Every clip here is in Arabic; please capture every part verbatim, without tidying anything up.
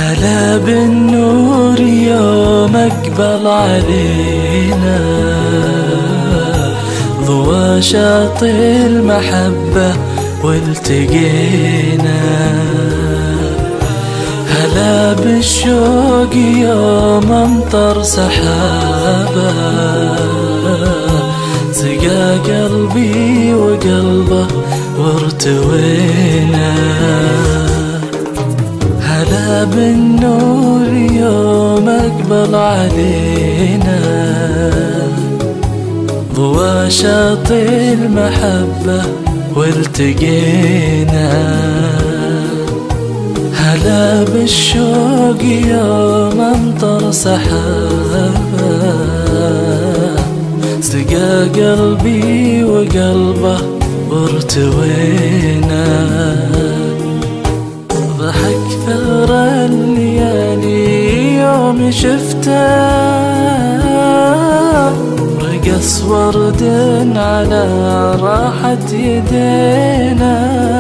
هلا بالنور يوم اقبل علينا، ضوى شاطئ المحبة والتقينا. هلا بالشوق يوم امطر سحابة، سقى قلبي وقلبه وارتوينا. هلا بالنور يوم اقبل علينا، ضوى شاطئ المحبة والتقينا. هلا بالشوق يوم امطر سحابة، سقى قلبي وقلبه وارتوينا. ضحك ثغر الليالي يوم شفته، رقص ورد على راحة يدينا.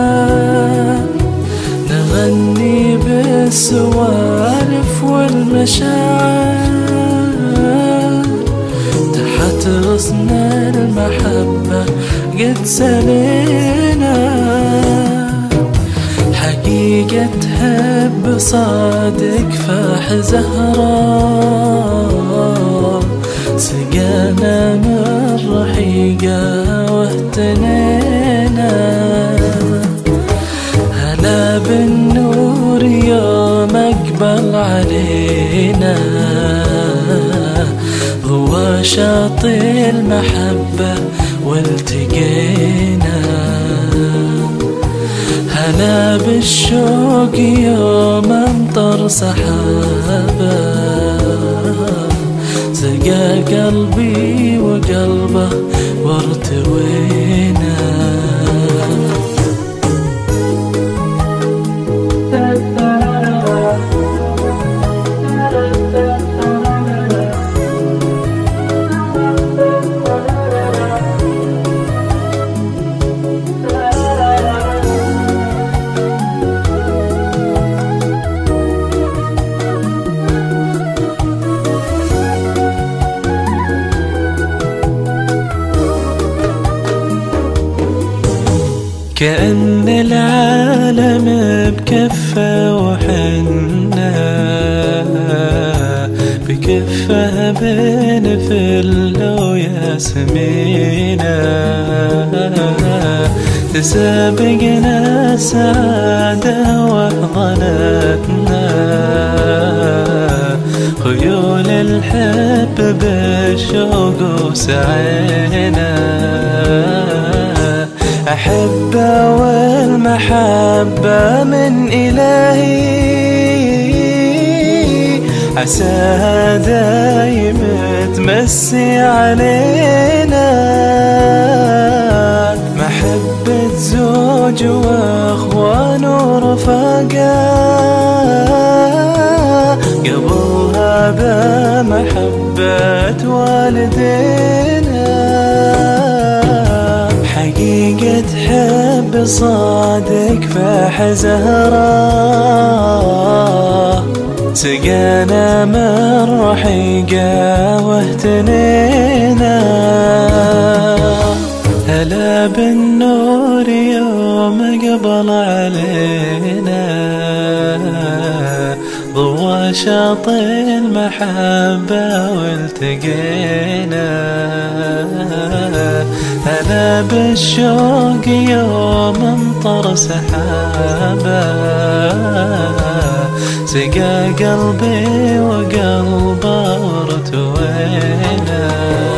نغني بالسوالف والمشاعر، تحت غصن المحبة قد سلينا. حقيقة تحب صادق فاح زهرة، سقانا من رحيقة واهتنينا. هلا بالنور يوم اقبل علينا، ضوى شاطئ المحبة والتقينا. هلا بالشوق يوم امطر سحابة، سقى قلبي وقلبه وارتوينا. كأن العالم بكفة وحنا بكفة بنفل وياسمينة. تسابقنا السعادة وحضنتنا، خيول الحب بالشوق وسعينا. أحبة والمحبة من إلهي، عساها دايم تمسي علينا. محبة زوج وأخوان ورفاقة، قبلها بمحبة والدينا. حقيقة حب صادق فاح زهرة، سقانا من رحيقة واهتنينا. هلا بالنور يوم قبل علينا، ضوى شاطئ المحبة والتقينا. هلا بالشوق يوم امطر سحابة، سقى قلبي وقلبه وارتوينا.